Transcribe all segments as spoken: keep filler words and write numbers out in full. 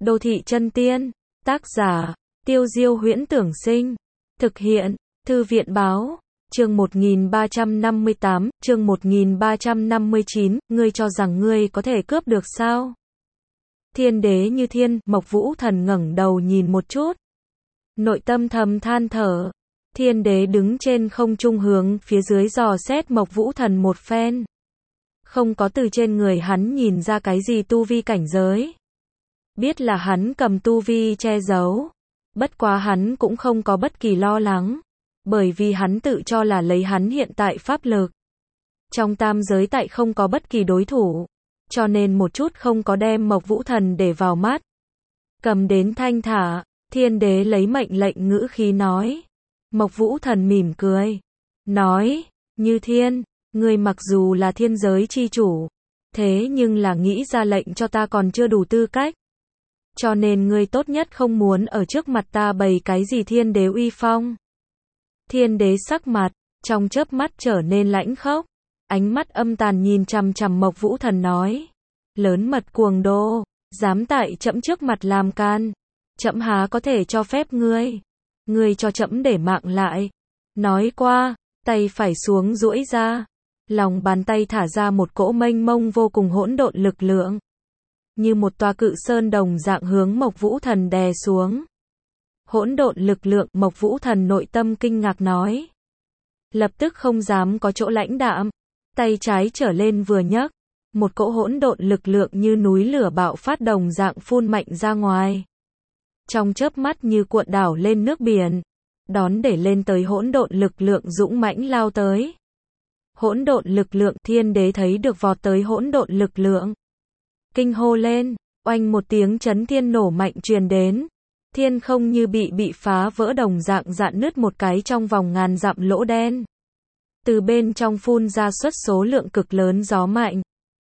Đô thị chân tiên. Tác giả, Tiêu Diêu Huyễn Tưởng Sinh. Thực hiện, Thư viện Báo. Chương một nghìn ba trăm năm mươi tám, chương một nghìn ba trăm năm mươi chín, ngươi cho rằng ngươi có thể cướp được sao? Thiên đế như thiên, Mộc Vũ Thần ngẩng đầu nhìn một chút. Nội tâm thầm than thở. Thiên đế đứng trên không trung hướng phía dưới dò xét Mộc Vũ Thần một phen. Không có từ trên người hắn nhìn ra cái gì tu vi cảnh giới. Biết là hắn cầm tu vi che giấu. Bất quá hắn cũng không có bất kỳ lo lắng. Bởi vì hắn tự cho là lấy hắn hiện tại pháp lực. Trong tam giới tại không có bất kỳ đối thủ. Cho nên một chút không có đem Mộc Vũ Thần để vào mắt. Cầm đến thanh thả, thiên đế lấy mệnh lệnh ngữ khí nói. Mộc Vũ Thần mỉm cười. Nói, như thiên, ngươi mặc dù là thiên giới chi chủ. Thế nhưng là nghĩ ra lệnh cho ta còn chưa đủ tư cách. Cho nên ngươi tốt nhất không muốn ở trước mặt ta bày cái gì thiên đế uy phong. Thiên đế sắc mặt, trong chớp mắt trở nên lãnh khốc. Ánh mắt âm tàn nhìn chằm chằm Mộc Vũ Thần nói. Lớn mật cuồng đô, dám tại trẫm trước mặt làm can. Trẫm há có thể cho phép ngươi. Ngươi cho trẫm để mạng lại. Nói qua, tay phải xuống duỗi ra. Lòng bàn tay thả ra một cỗ mênh mông vô cùng hỗn độn lực lượng. Như một tòa cự sơn đồng dạng hướng Mộc Vũ Thần đè xuống. Hỗn độn lực lượng, Mộc Vũ Thần nội tâm kinh ngạc nói. Lập tức không dám có chỗ lãnh đạm. Tay trái trở lên vừa nhấc. Một cỗ hỗn độn lực lượng như núi lửa bạo phát đồng dạng phun mạnh ra ngoài. Trong chớp mắt như cuộn đảo lên nước biển. Đón để lên tới hỗn độn lực lượng dũng mãnh lao tới. Hỗn độn lực lượng, thiên đế thấy được vọt tới hỗn độn lực lượng. Kinh hô lên, oanh một tiếng chấn thiên nổ mạnh truyền đến. Thiên không như bị bị phá vỡ đồng dạng rạn nứt một cái trong vòng ngàn dặm lỗ đen. Từ bên trong phun ra xuất số lượng cực lớn gió mạnh.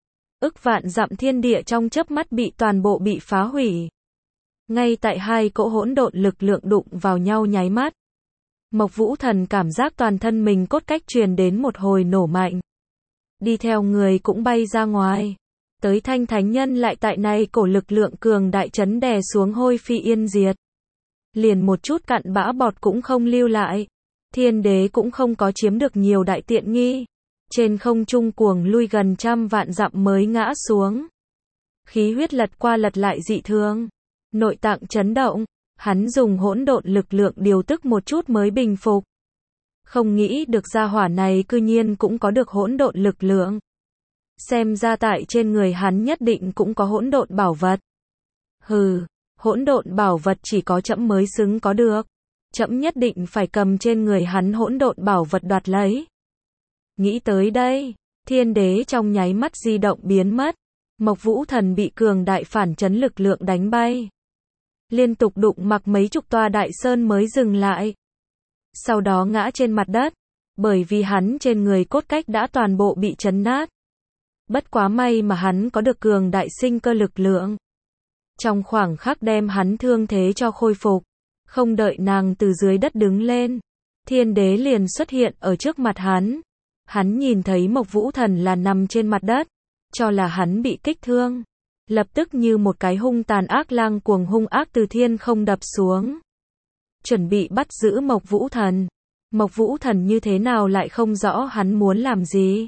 Ức vạn dặm thiên địa trong chớp mắt bị toàn bộ bị phá hủy. Ngay tại hai cỗ hỗn độn lực lượng đụng vào nhau nháy mắt. Mộc Vũ Thần cảm giác toàn thân mình cốt cách truyền đến một hồi nổ mạnh. Đi theo người cũng bay ra ngoài. Tới Thanh Thánh Nhân lại tại này cổ lực lượng cường đại chấn đè xuống hôi phi yên diệt. Liền một chút cặn bã bọt cũng không lưu lại. Thiên đế cũng không có chiếm được nhiều đại tiện nghi. Trên không trung cuồng lui gần trăm vạn dặm mới ngã xuống. Khí huyết lật qua lật lại dị thường. Nội tạng chấn động. Hắn dùng hỗn độn lực lượng điều tức một chút mới bình phục. Không nghĩ được gia hỏa này cư nhiên cũng có được hỗn độn lực lượng. Xem ra tại trên người hắn nhất định cũng có hỗn độn bảo vật. Hừ, hỗn độn bảo vật chỉ có trẫm mới xứng có được. Trẫm nhất định phải cầm trên người hắn hỗn độn bảo vật đoạt lấy. Nghĩ tới đây, thiên đế trong nháy mắt di động biến mất. Mộc Vũ Thần bị cường đại phản chấn lực lượng đánh bay. Liên tục đụng mặc mấy chục tòa đại sơn mới dừng lại. Sau đó ngã trên mặt đất. Bởi vì hắn trên người cốt cách đã toàn bộ bị chấn nát. Bất quá may mà hắn có được cường đại sinh cơ lực lượng. Trong khoảng khắc đem hắn thương thế cho khôi phục. Không đợi nàng từ dưới đất đứng lên. Thiên đế liền xuất hiện ở trước mặt hắn. Hắn nhìn thấy Mộc Vũ Thần là nằm trên mặt đất. Cho là hắn bị kích thương. Lập tức như một cái hung tàn ác lang cuồng hung ác từ thiên không đập xuống. Chuẩn bị bắt giữ Mộc Vũ Thần. Mộc Vũ Thần như thế nào lại không rõ hắn muốn làm gì.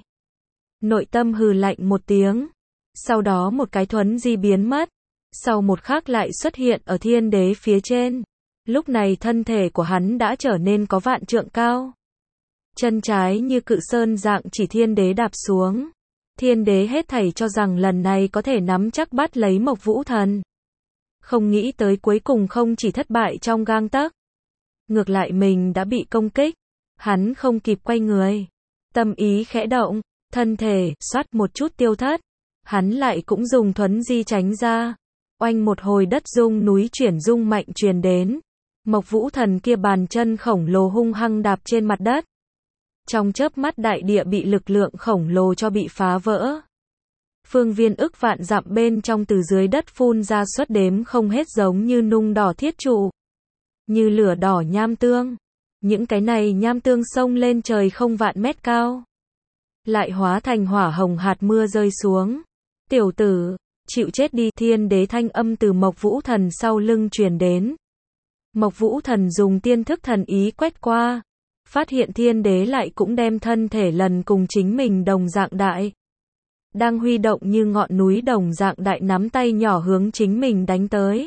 Nội tâm hừ lạnh một tiếng. Sau đó một cái thuấn di biến mất. Sau một khắc lại xuất hiện ở thiên đế phía trên. Lúc này thân thể của hắn đã trở nên có vạn trượng cao. Chân trái như cự sơn dạng chỉ thiên đế đạp xuống. Thiên đế hết thảy cho rằng lần này có thể nắm chắc bắt lấy Mộc Vũ Thần. Không nghĩ tới cuối cùng không chỉ thất bại trong gang tấc. Ngược lại mình đã bị công kích. Hắn không kịp quay người. Tâm ý khẽ động. Thân thể, xoát một chút tiêu thất. Hắn lại cũng dùng thuấn di tránh ra. Oanh một hồi đất rung núi chuyển rung mạnh truyền đến. Mộc Vũ Thần kia bàn chân khổng lồ hung hăng đạp trên mặt đất. Trong chớp mắt đại địa bị lực lượng khổng lồ cho bị phá vỡ. Phương viên ức vạn dặm bên trong từ dưới đất phun ra xuất đếm không hết giống như nung đỏ thiết trụ. Như lửa đỏ nham tương. Những cái này nham tương sông lên trời không vạn mét cao. Lại hóa thành hỏa hồng hạt mưa rơi xuống. Tiểu tử, Chịu chết đi, thiên đế thanh âm từ Mộc Vũ Thần sau lưng truyền đến. Mộc Vũ Thần dùng tiên thức thần ý quét qua, phát hiện thiên đế lại cũng đem thân thể lần cùng chính mình đồng dạng đại. Đang huy động như ngọn núi đồng dạng đại nắm tay nhỏ hướng chính mình đánh tới.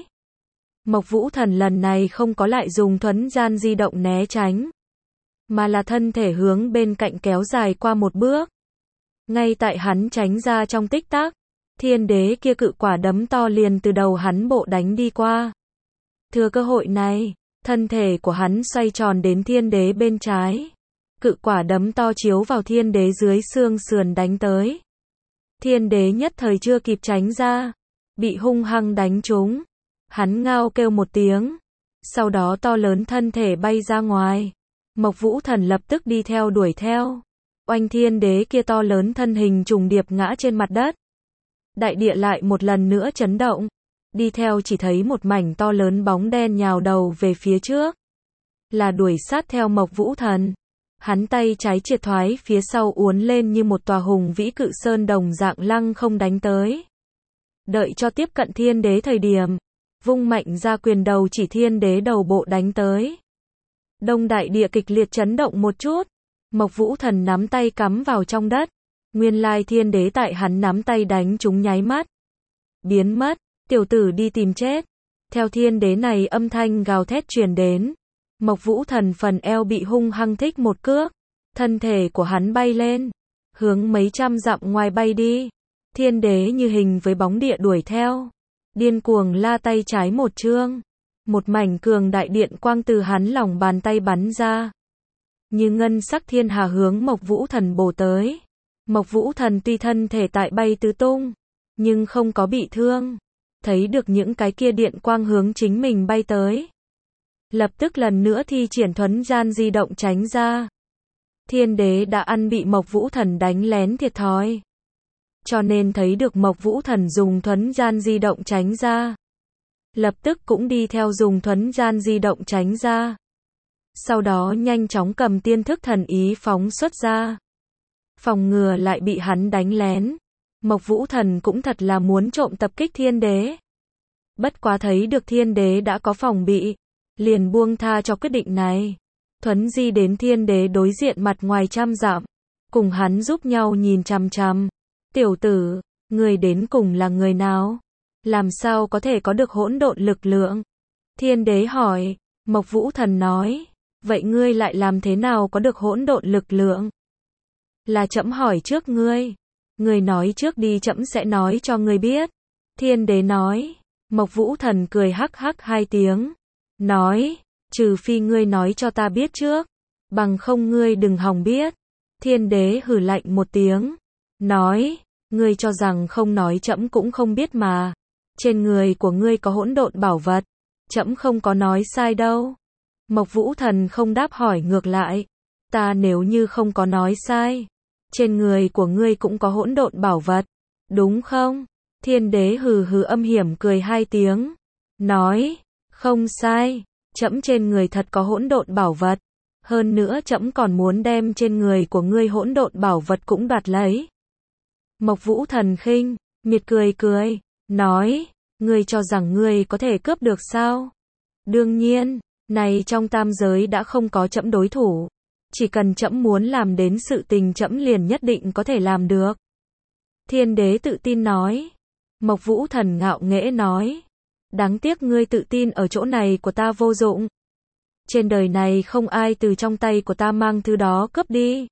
Mộc Vũ Thần lần này không có lại dùng thuấn gian di động né tránh, mà là thân thể hướng bên cạnh kéo dài qua một bước. Ngay tại hắn tránh ra trong tích tắc, thiên đế kia cự quả đấm to liền từ đầu hắn bộ đánh đi qua. Thừa cơ hội này, thân thể của hắn xoay tròn đến thiên đế bên trái. Cự quả đấm to chiếu vào thiên đế dưới xương sườn đánh tới. Thiên đế nhất thời chưa kịp tránh ra, bị hung hăng đánh trúng. Hắn ngao kêu một tiếng, sau đó to lớn thân thể bay ra ngoài. Mộc Vũ Thần lập tức đi theo đuổi theo. Oanh, thiên đế kia to lớn thân hình trùng điệp ngã trên mặt đất. Đại địa lại một lần nữa chấn động. Đi theo chỉ thấy một mảnh to lớn bóng đen nhào đầu về phía trước. Là đuổi sát theo Mộc Vũ Thần. Hắn tay trái triệt thoái phía sau uốn lên như một tòa hùng vĩ cự sơn đồng dạng lăng không đánh tới. Đợi cho tiếp cận thiên đế thời điểm, vung mạnh ra quyền đầu chỉ thiên đế đầu bộ đánh tới. Đông đại địa kịch liệt chấn động một chút. Mộc Vũ Thần nắm tay cắm vào trong đất. Nguyên lai thiên đế tại hắn nắm tay đánh chúng nháy mắt biến mất. Tiểu tử đi tìm chết. Theo thiên đế này âm thanh gào thét truyền đến, Mộc Vũ Thần phần eo bị hung hăng thích một cước. Thân thể của hắn bay lên, hướng mấy trăm dặm ngoài bay đi. Thiên đế như hình với bóng địa đuổi theo, điên cuồng la tay trái một chương. Một mảnh cường đại điện quang từ hắn lòng bàn tay bắn ra, như ngân sắc thiên hà hướng Mộc Vũ Thần bổ tới. Mộc Vũ Thần tuy thân thể tại bay tứ tung, nhưng không có bị thương. Thấy được những cái kia điện quang hướng chính mình bay tới, lập tức lần nữa thi triển thuấn gian di động tránh ra. Thiên đế đã ăn bị Mộc Vũ Thần đánh lén thiệt thòi, cho nên thấy được Mộc Vũ Thần dùng thuấn gian di động tránh ra, lập tức cũng đi theo dùng thuấn gian di động tránh ra. Sau đó nhanh chóng cầm tiên thức thần ý phóng xuất ra, phòng ngừa lại bị hắn đánh lén. Mộc Vũ Thần cũng thật là muốn trộm tập kích thiên đế. Bất quá thấy được thiên đế đã có phòng bị, liền buông tha cho quyết định này. Thuấn di đến thiên đế đối diện mặt ngoài trăm dặm, cùng hắn giúp nhau nhìn chằm chằm. Tiểu tử, người đến cùng là người nào? Làm sao có thể có được hỗn độn lực lượng? Thiên đế hỏi. Mộc Vũ Thần nói, vậy ngươi lại làm thế nào có được hỗn độn lực lượng? Là trẫm hỏi trước ngươi. Ngươi nói trước đi, trẫm sẽ nói cho ngươi biết. Thiên đế nói. Mộc Vũ Thần cười hắc hắc hai tiếng, nói, trừ phi ngươi nói cho ta biết trước, bằng không ngươi đừng hòng biết. Thiên đế hừ lạnh một tiếng, nói, ngươi cho rằng không nói trẫm cũng không biết mà. Trên người của ngươi có hỗn độn bảo vật, trẫm không có nói sai đâu. Mộc Vũ Thần không đáp hỏi ngược lại, ta nếu như không có nói sai, trên người của ngươi cũng có hỗn độn bảo vật, đúng không? Thiên đế hừ hừ âm hiểm cười hai tiếng, nói, không sai, trẫm trên người thật có hỗn độn bảo vật, hơn nữa trẫm còn muốn đem trên người của ngươi hỗn độn bảo vật cũng đoạt lấy. Mộc Vũ Thần khinh miệt cười cười, nói, ngươi cho rằng ngươi có thể cướp được sao? Đương nhiên, này trong tam giới đã không có trẫm đối thủ, chỉ cần trẫm muốn làm đến sự tình trẫm liền nhất định có thể làm được. Thiên đế tự tin nói. Mộc Vũ Thần ngạo nghễ nói, đáng tiếc ngươi tự tin ở chỗ này của ta vô dụng. Trên đời này không ai từ trong tay của ta mang thứ đó cướp đi.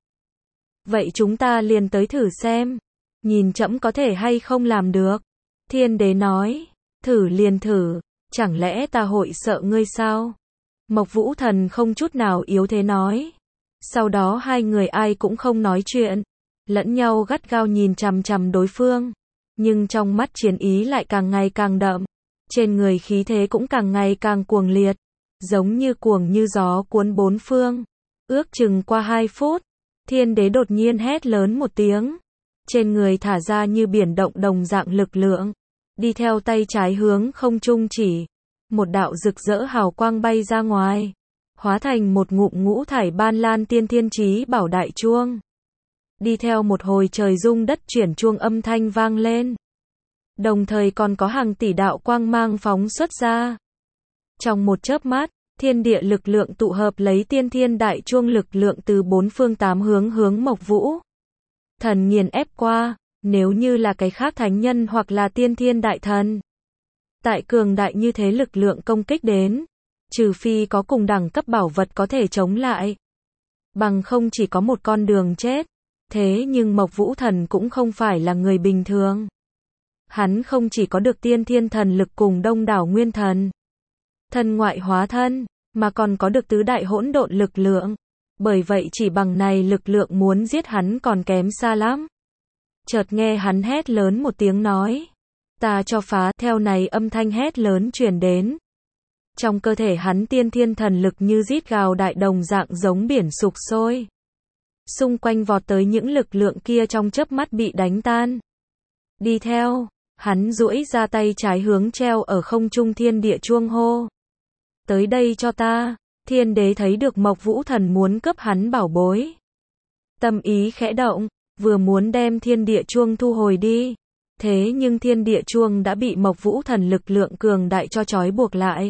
Vậy chúng ta liền tới thử xem, nhìn trẫm có thể hay không làm được. Thiên đế nói, thử liền thử, chẳng lẽ ta hội sợ ngươi sao? Mộc Vũ Thần không chút nào yếu thế nói. Sau đó hai người ai cũng không nói chuyện, lẫn nhau gắt gao nhìn chằm chằm đối phương. Nhưng trong mắt chiến ý lại càng ngày càng đậm, trên người khí thế cũng càng ngày càng cuồng liệt, giống như cuồng như gió cuốn bốn phương. Ước chừng qua hai phút, thiên đế đột nhiên hét lớn một tiếng, trên người thả ra như biển động đồng dạng lực lượng, đi theo tay trái hướng không trung chỉ, một đạo rực rỡ hào quang bay ra ngoài, hóa thành một ngụm ngũ thải ban lan tiên thiên chí bảo đại chuông. Đi theo một hồi trời rung đất chuyển chuông âm thanh vang lên. đồng thời còn có hàng tỷ đạo quang mang phóng xuất ra. Trong một chớp mắt, thiên địa lực lượng tụ hợp lấy tiên thiên đại chuông lực lượng từ bốn phương tám hướng hướng Mộc Vũ Thần nghiền ép qua, nếu như là cái khác thánh nhân hoặc là tiên thiên đại thần. Tại cường đại như thế lực lượng công kích đến, trừ phi có cùng đẳng cấp bảo vật có thể chống lại. Bằng không chỉ có một con đường chết. Thế nhưng Mộc Vũ Thần cũng không phải là người bình thường. Hắn không chỉ có được tiên thiên thần lực cùng đông đảo nguyên thần, thần ngoại hóa thân, mà còn có được tứ đại hỗn độn lực lượng. Bởi vậy chỉ bằng này lực lượng muốn giết hắn còn kém xa lắm. Chợt nghe hắn hét lớn một tiếng nói. Ta cho phá, theo này âm thanh hét lớn truyền đến. Trong cơ thể hắn tiên thiên thần lực như rít gào đại đồng dạng giống biển sục sôi. Xung quanh vọt tới những lực lượng kia trong chớp mắt bị đánh tan. Đi theo, hắn duỗi ra tay trái hướng treo ở không trung thiên địa chuông hô. Tới đây cho ta, thiên đế thấy được Mộc Vũ Thần muốn cướp hắn bảo bối. Tâm ý khẽ động, vừa muốn đem thiên địa chuông thu hồi đi. Thế nhưng thiên địa chuông đã bị Mộc Vũ Thần lực lượng cường đại cho trói buộc lại.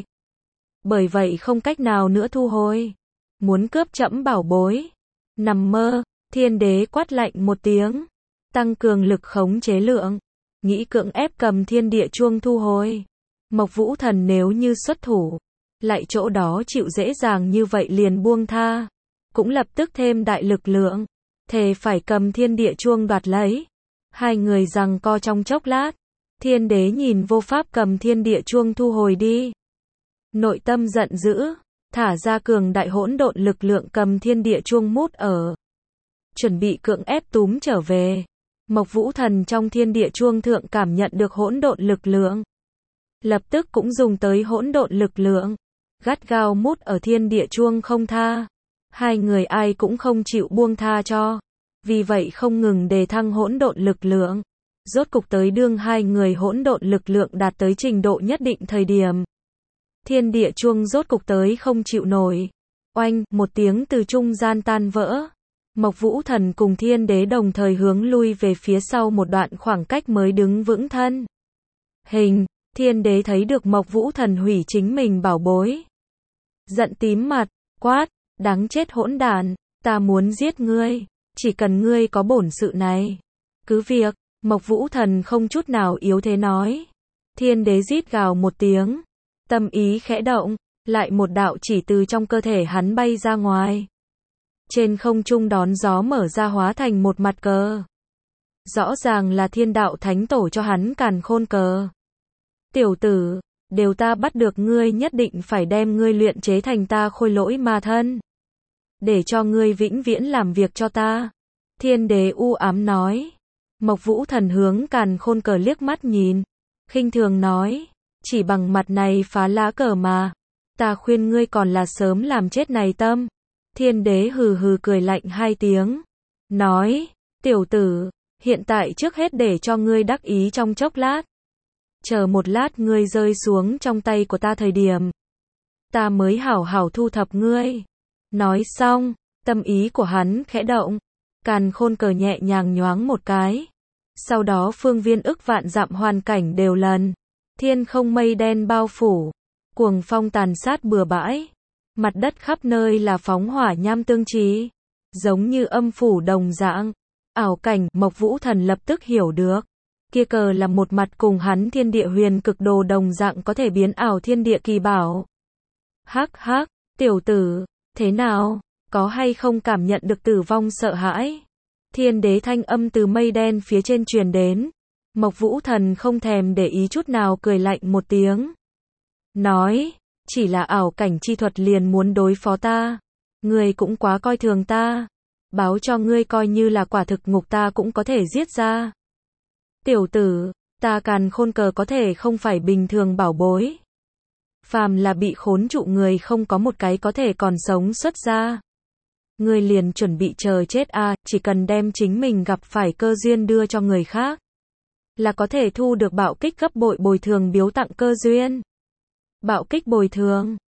Bởi vậy không cách nào nữa thu hồi. Muốn cướp trẫm bảo bối. Nằm mơ, thiên đế quát lạnh một tiếng. Tăng cường lực khống chế lượng. Nghĩ cưỡng ép cầm thiên địa chuông thu hồi. Mộc Vũ Thần nếu như xuất thủ. Lại chỗ đó chịu dễ dàng như vậy liền buông tha. Cũng lập tức thêm đại lực lượng. Thề phải cầm thiên địa chuông đoạt lấy. Hai người giằng co trong chốc lát. Thiên đế nhìn vô pháp cầm thiên địa chuông thu hồi đi. Nội tâm giận dữ. Thả ra cường đại hỗn độn lực lượng cầm thiên địa chuông mút ở. Chuẩn bị cưỡng ép túm trở về. Mộc Vũ Thần trong thiên địa chuông thượng cảm nhận được hỗn độn lực lượng. Lập tức cũng dùng tới hỗn độn lực lượng. Gắt gao mút ở thiên địa chuông không tha. Hai người ai cũng không chịu buông tha cho. Vì vậy không ngừng đề thăng hỗn độn lực lượng. Rốt cục tới đương hai người hỗn độn lực lượng đạt tới trình độ nhất định thời điểm. Thiên địa chuông rốt cục tới không chịu nổi. Oanh, một tiếng từ trung gian tan vỡ. Mộc Vũ Thần cùng thiên đế đồng thời hướng lui về phía sau một đoạn khoảng cách mới đứng vững thân. Hình, thiên đế thấy được Mộc Vũ Thần hủy chính mình bảo bối. Giận tím mặt, quát, đáng chết hỗn đản, ta muốn giết ngươi, chỉ cần ngươi có bổn sự này. Cứ việc, Mộc Vũ Thần không chút nào yếu thế nói. Thiên đế rít gào một tiếng. Tâm ý khẽ động, lại một đạo chỉ từ trong cơ thể hắn bay ra ngoài. Trên không trung đón gió mở ra hóa thành một mặt cờ. Rõ ràng là thiên đạo thánh tổ cho hắn càn khôn cờ. Tiểu tử, đều ta bắt được ngươi nhất định phải đem ngươi luyện chế thành ta khôi lỗi ma thân. Để cho ngươi vĩnh viễn làm việc cho ta. Thiên đế u ám nói. Mộc Vũ Thần hướng càn khôn cờ liếc mắt nhìn. Khinh thường nói. Chỉ bằng mặt này phá lá cờ mà. Ta khuyên ngươi còn là sớm làm chết này tâm. Thiên đế hừ hừ cười lạnh hai tiếng. Nói. Tiểu tử, hiện tại trước hết để cho ngươi đắc ý trong chốc lát. Chờ một lát ngươi rơi xuống trong tay của ta thời điểm. Ta mới hảo hảo thu thập ngươi. Nói xong, tâm ý của hắn khẽ động. Càn khôn cờ nhẹ nhàng nhoáng một cái. Sau đó phương viên ức vạn dặm hoàn cảnh đều lần. Thiên không mây đen bao phủ. Cuồng phong tàn sát bừa bãi. Mặt đất khắp nơi là phóng hỏa nham tương trí. Giống như âm phủ đồng dạng. Ảo cảnh, Mộc Vũ Thần lập tức hiểu được. Kia cờ là một mặt cùng hắn thiên địa huyền cực đồ đồng dạng có thể biến ảo thiên địa kỳ bảo. Hắc hắc, tiểu tử, thế nào, có hay không cảm nhận được tử vong sợ hãi? Thiên đế thanh âm từ mây đen phía trên truyền đến. Mộc Vũ Thần không thèm để ý chút nào cười lạnh một tiếng. Nói, chỉ là ảo cảnh chi thuật liền muốn đối phó ta. Ngươi cũng quá coi thường ta. Báo cho ngươi coi như là quả thực ngục ta cũng có thể giết ra. Tiểu tử, ta càn khôn cờ có thể không phải bình thường bảo bối. Phàm là bị khốn trụ người không có một cái có thể còn sống xuất ra. Ngươi liền chuẩn bị chờ chết à, chỉ cần đem chính mình gặp phải cơ duyên đưa cho người khác. Là có thể thu được bạo kích gấp bội bồi thường biếu tặng cơ duyên. Bạo kích bồi thường.